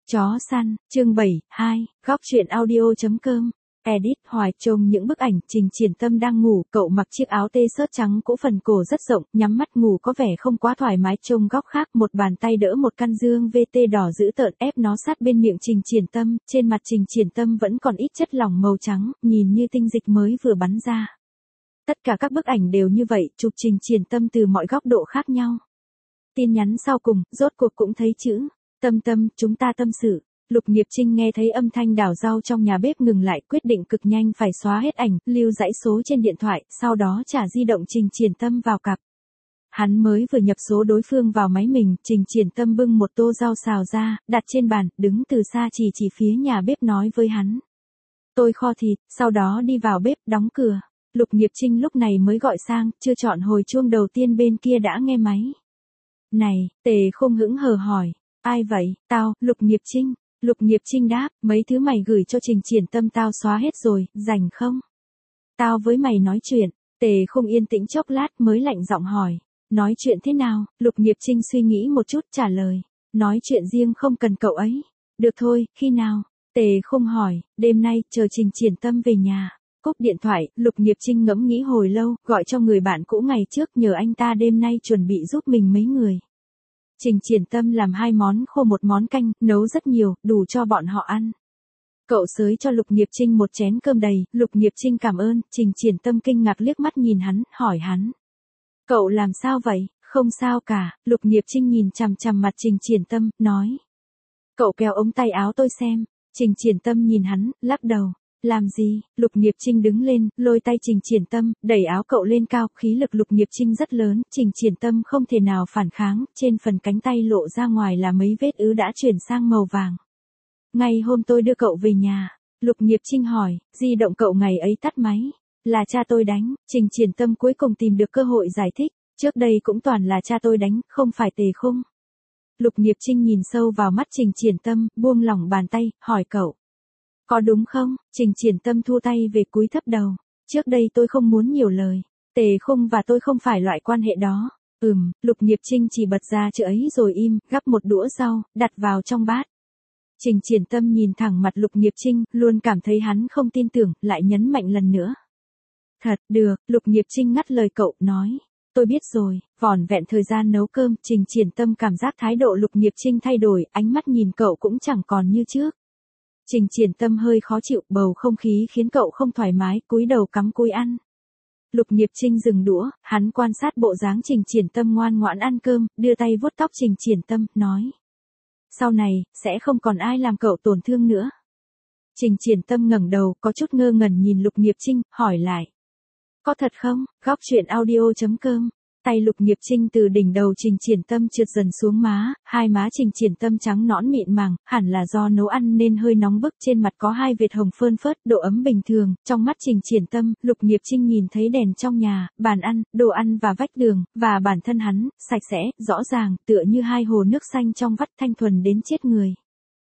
Chó săn, chương 72, góc truyện audio.com. Edit Hoài trông những bức ảnh Trình Triển Tâm đang ngủ, cậu mặc chiếc áo t-shirt trắng cũ phần cổ rất rộng, nhắm mắt ngủ có vẻ không quá thoải mái. Trông góc khác, một bàn tay đỡ một căn dương VT đỏ dữ tợn ép nó sát bên miệng Trình Triển Tâm, trên mặt Trình Triển Tâm vẫn còn ít chất lỏng màu trắng, nhìn như tinh dịch mới vừa bắn ra. Tất cả các bức ảnh đều như vậy, chụp Trình Triển Tâm từ mọi góc độ khác nhau. Tin nhắn sau cùng, rốt cuộc cũng thấy chữ Tâm Tâm, chúng ta tâm sự. Lục Nghiệp Trinh nghe thấy âm thanh đảo rau trong nhà bếp ngừng lại, quyết định cực nhanh phải xóa hết ảnh, lưu dãy số trên điện thoại, sau đó trả di động Trình Triển Tâm vào cặp. Hắn mới vừa nhập số đối phương vào máy mình, Trình Triển Tâm bưng một tô rau xào ra, đặt trên bàn, đứng từ xa chỉ phía nhà bếp nói với hắn. Tôi kho thịt, sau đó đi vào bếp, đóng cửa. Lục Nghiệp Trinh lúc này mới gọi sang, chưa chọn hồi chuông đầu tiên bên kia đã nghe máy. Này, Tề Khung hững hờ hỏi. Ai vậy? Tao, Lục Nghiệp Trinh. Lục Nghiệp Trinh đáp, mấy thứ mày gửi cho Trình Triển Tâm tao xóa hết rồi, rảnh không? Tao với mày nói chuyện. Tề Khung yên tĩnh chốc lát mới lạnh giọng hỏi. Nói chuyện thế nào? Lục Nghiệp Trinh suy nghĩ một chút trả lời. Nói chuyện riêng không cần cậu ấy. Được thôi, khi nào? Tề Khung hỏi, đêm nay, chờ Trình Triển Tâm về nhà. Cúp điện thoại, Lục Nghiệp Trinh ngẫm nghĩ hồi lâu, gọi cho người bạn cũ ngày trước nhờ anh ta đêm nay chuẩn bị giúp mình mấy người. Trình Triển Tâm làm 2 món khô một món canh, nấu rất nhiều, đủ cho bọn họ ăn. Cậu xới cho Lục Nghiệp Trinh một chén cơm đầy, Lục Nghiệp Trinh cảm ơn, Trình Triển Tâm kinh ngạc liếc mắt nhìn hắn, hỏi hắn. Cậu làm sao vậy? Không sao cả, Lục Nghiệp Trinh nhìn chằm chằm mặt Trình Triển Tâm, nói. Cậu kéo ống tay áo tôi xem. Trình Triển Tâm nhìn hắn, lắc đầu. Làm gì? Lục Nghiệp Trinh đứng lên, lôi tay Trình Triển Tâm, đẩy áo cậu lên cao, khí lực Lục Nghiệp Trinh rất lớn, Trình Triển Tâm không thể nào phản kháng, trên phần cánh tay lộ ra ngoài là mấy vết ứ đã chuyển sang màu vàng. Ngày hôm tôi đưa cậu về nhà, Lục Nghiệp Trinh hỏi, di động cậu ngày ấy tắt máy, là cha tôi đánh. Trình Triển Tâm cuối cùng tìm được cơ hội giải thích, trước đây cũng toàn là cha tôi đánh, không phải Tề Khung. Lục Nghiệp Trinh nhìn sâu vào mắt Trình Triển Tâm, buông lỏng bàn tay, hỏi cậu. Có đúng không? Trình Triển Tâm thu tay về cúi thấp đầu. Trước đây tôi không muốn nhiều lời. Tề Khung và tôi không phải loại quan hệ đó. Lục Nghiệp Trinh chỉ bật ra chữ ấy rồi im, gắp một đũa rau, đặt vào trong bát. Trình Triển Tâm nhìn thẳng mặt Lục Nghiệp Trinh, luôn cảm thấy hắn không tin tưởng, lại nhấn mạnh lần nữa. Thật, được, Lục Nghiệp Trinh ngắt lời cậu, nói. Tôi biết rồi, vỏn vẹn thời gian nấu cơm, Trình Triển Tâm cảm giác thái độ Lục Nghiệp Trinh thay đổi, ánh mắt nhìn cậu cũng chẳng còn như trước. Trình Triển Tâm hơi khó chịu, bầu không khí khiến cậu không thoải mái, cúi đầu cắm cúi ăn. Lục Nghiệp Trinh dừng đũa, hắn quan sát bộ dáng Trình Triển Tâm ngoan ngoãn ăn cơm, đưa tay vuốt tóc Trình Triển Tâm, nói. Sau này, sẽ không còn ai làm cậu tổn thương nữa. Trình Triển Tâm ngẩng đầu, có chút ngơ ngẩn nhìn Lục Nghiệp Trinh, hỏi lại. Có thật không? Góc truyện audio.com. Tay Lục Nghiệp Trinh từ đỉnh đầu Trình Triển Tâm trượt dần xuống má, hai má Trình Triển Tâm trắng nõn mịn màng, hẳn là do nấu ăn nên hơi nóng bức, trên mặt có 2 vệt hồng phơn phớt, độ ấm bình thường. Trong mắt Trình Triển Tâm, Lục Nghiệp Trinh nhìn thấy đèn trong nhà, bàn ăn, đồ ăn và vách tường, và bản thân hắn, sạch sẽ, rõ ràng, tựa như 2 hồ nước xanh trong vắt, thanh thuần đến chết người.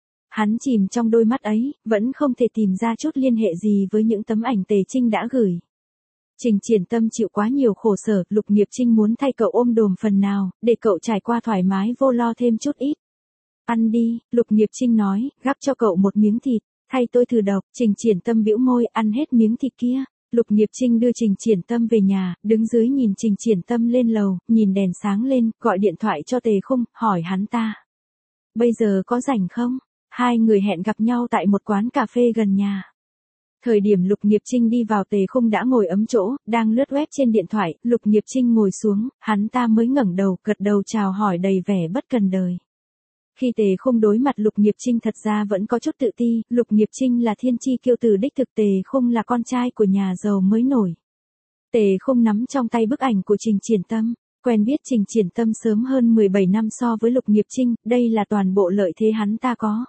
Hắn chìm trong đôi mắt ấy, vẫn không thể tìm ra chút liên hệ gì với những tấm ảnh Tề Trinh đã gửi. Trình Triển Tâm chịu quá nhiều khổ sở, Lục Nghiệp Trinh muốn thay cậu ôm đồm phần nào, để cậu trải qua thoải mái vô lo thêm chút ít. Ăn đi, Lục Nghiệp Trinh nói, gắp cho cậu một miếng thịt, thay tôi thử độc. Trình Triển Tâm bĩu môi, ăn hết miếng thịt kia. Lục Nghiệp Trinh đưa Trình Triển Tâm về nhà, đứng dưới nhìn Trình Triển Tâm lên lầu, nhìn đèn sáng lên, gọi điện thoại cho Tề Khung, hỏi hắn ta. Bây giờ có rảnh không? Hai người hẹn gặp nhau tại một quán cà phê gần nhà. Thời điểm Lục Nghiệp Trinh đi vào, Tề Khung đã ngồi ấm chỗ, đang lướt web trên điện thoại. Lục Nghiệp Trinh ngồi xuống, hắn ta mới ngẩng đầu, gật đầu chào hỏi đầy vẻ bất cần đời. Khi Tề Khung đối mặt Lục Nghiệp Trinh thật ra vẫn có chút tự ti, Lục Nghiệp Trinh là thiên chi kiêu tử đích thực, Tề Khung là con trai của nhà giàu mới nổi. Tề Khung nắm trong tay bức ảnh của Trình Triển Tâm, quen biết Trình Triển Tâm sớm hơn 17 năm so với Lục Nghiệp Trinh, đây là toàn bộ lợi thế hắn ta có.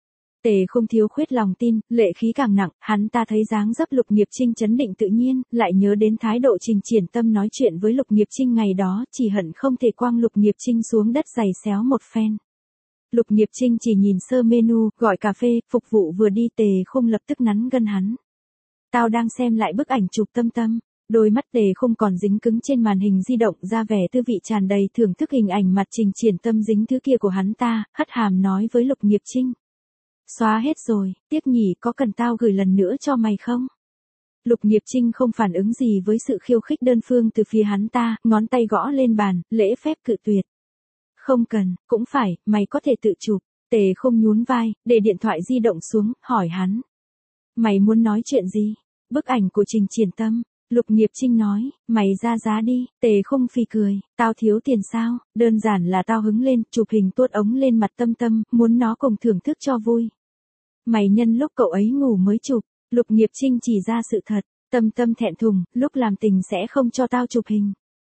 Tề Khung thiếu khuyết lòng tin, lệ khí càng nặng, hắn ta thấy dáng dấp Lục Nghiệp Trinh trấn định tự nhiên, lại nhớ đến thái độ Trình Triển Tâm nói chuyện với Lục Nghiệp Trinh ngày đó, chỉ hận không thể quăng Lục Nghiệp Trinh xuống đất giày xéo một phen. Lục Nghiệp Trinh chỉ nhìn sơ menu, gọi cà phê, phục vụ vừa đi, Tề Khung lập tức nắn gân hắn. Tao đang xem lại bức ảnh chụp Tâm Tâm. Đôi mắt Tề Khung còn dính cứng trên màn hình di động, ra vẻ tư vị tràn đầy thưởng thức hình ảnh mặt Trình Triển Tâm dính thứ kia của hắn ta, hất hàm nói với Lục Nghiệp Trinh. Xóa hết rồi, tiếc nhỉ, có cần tao gửi lần nữa cho mày không? Lục Nghiệp Trinh không phản ứng gì với sự khiêu khích đơn phương từ phía hắn ta, ngón tay gõ lên bàn, lễ phép cự tuyệt. Không cần, cũng phải, mày có thể tự chụp. Tề không nhún vai, để điện thoại di động xuống, hỏi hắn. Mày muốn nói chuyện gì? Bức ảnh của Trình Triển Tâm. Lục Nghiệp Trinh nói, mày ra giá đi. Tề không phì cười, tao thiếu tiền sao? Đơn giản là tao hứng lên, chụp hình tuốt ống lên mặt Tâm Tâm, muốn nó cùng thưởng thức cho vui. Mày nhân lúc cậu ấy ngủ mới chụp. Lục Nghiệp Trinh chỉ ra sự thật. Tâm Tâm thẹn thùng, lúc làm tình sẽ không cho tao chụp hình.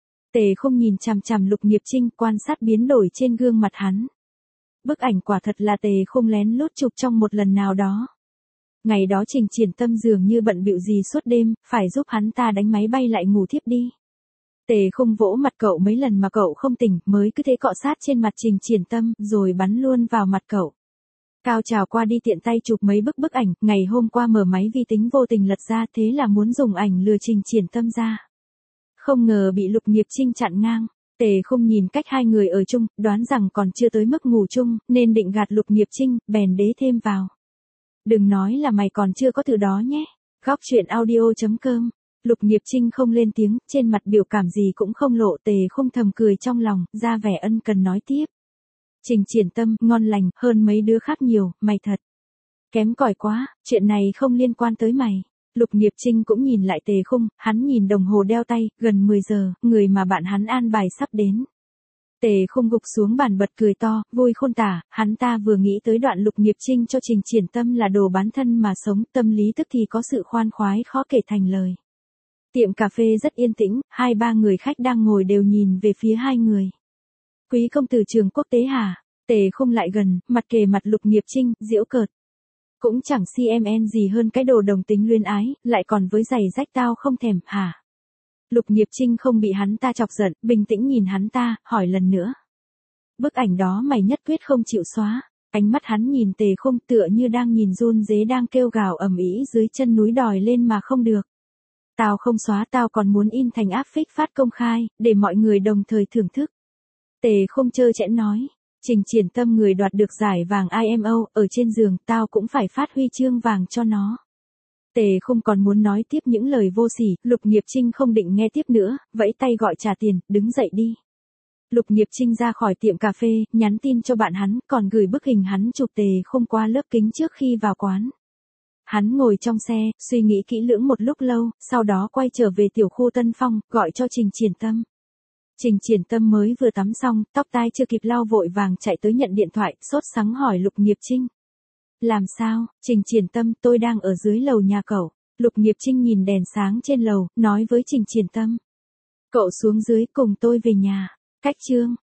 Tề không nhìn chằm chằm Lục Nghiệp Trinh, quan sát biến đổi trên gương mặt hắn. Bức ảnh quả thật là Tề không lén lút chụp trong một lần nào đó. Ngày đó Trình Triển Tâm dường như bận bịu gì suốt đêm, phải giúp hắn ta đánh máy bay lại ngủ thiếp đi. Tề không vỗ mặt cậu mấy lần mà cậu không tỉnh, mới cứ thế cọ sát trên mặt Trình Triển Tâm, rồi bắn luôn vào mặt cậu. Cao trào qua đi tiện tay chụp mấy bức ảnh, ngày hôm qua mở máy vi tính vô tình lật ra, thế là muốn dùng ảnh lừa Trình Triển Tâm ra. Không ngờ bị Lục Nghiệp Trinh chặn ngang. Tề không nhìn cách hai người ở chung, đoán rằng còn chưa tới mức ngủ chung, nên định gạt Lục Nghiệp Trinh, bèn đế thêm vào. Đừng nói là mày còn chưa có từ đó nhé. Góc chuyện audio.com. Lục Nghiệp Trinh không lên tiếng, trên mặt biểu cảm gì cũng không lộ. Tề không thầm cười trong lòng, ra vẻ ân cần nói tiếp. Trình Triển Tâm, ngon lành, hơn mấy đứa khác nhiều, mày thật kém cỏi quá, chuyện này không liên quan tới mày. Lục Nghiệp Trinh cũng nhìn lại Tề Khung, hắn nhìn đồng hồ đeo tay, gần 10 giờ, người mà bạn hắn an bài sắp đến. Tề Khung gục xuống bàn bật cười to, vui khôn tả, hắn ta vừa nghĩ tới đoạn Lục Nghiệp Trinh cho Trình Triển Tâm là đồ bán thân mà sống, tâm lý tức thì có sự khoan khoái khó kể thành lời. Tiệm cà phê rất yên tĩnh, 2-3 người khách đang ngồi đều nhìn về phía hai người. Quý công tử Trường Quốc Tế hả? Tề Khung lại gần, mặt kề mặt Lục Nghiệp Trinh, giễu cợt. Cũng chẳng CMN gì hơn cái đồ đồng tính luyến ái, lại còn với giày rách tao không thèm, hả? Lục Nghiệp Trinh không bị hắn ta chọc giận, bình tĩnh nhìn hắn ta, hỏi lần nữa. Bức ảnh đó mày nhất quyết không chịu xóa. Ánh mắt hắn nhìn Tề Khung tựa như đang nhìn run dế đang kêu gào ầm ĩ dưới chân núi đòi lên mà không được. Tao không xóa, tao còn muốn in thành áp phích phát công khai, để mọi người đồng thời thưởng thức. Tề Khung trơ trẽn nói. Trình Triển Tâm người đoạt được giải vàng IMO, ở trên giường, tao cũng phải phát huy chương vàng cho nó. Tề không còn muốn nói tiếp những lời vô sỉ, Lục Nghiệp Trinh không định nghe tiếp nữa, vẫy tay gọi trả tiền, đứng dậy đi. Lục Nghiệp Trinh ra khỏi tiệm cà phê, nhắn tin cho bạn hắn, còn gửi bức hình hắn chụp Tề không qua lớp kính trước khi vào quán. Hắn ngồi trong xe, suy nghĩ kỹ lưỡng một lúc lâu, sau đó quay trở về tiểu khu Tân Phong, gọi cho Trình Triển Tâm. Trình Triển Tâm mới vừa tắm xong, tóc tai chưa kịp lau vội vàng chạy tới nhận điện thoại, sốt sắng hỏi Lục Nghiệp Trinh. Làm sao, Trình Triển Tâm, tôi đang ở dưới lầu nhà cậu. Lục Nghiệp Trinh nhìn đèn sáng trên lầu, nói với Trình Triển Tâm. Cậu xuống dưới cùng tôi về nhà. Cách chương.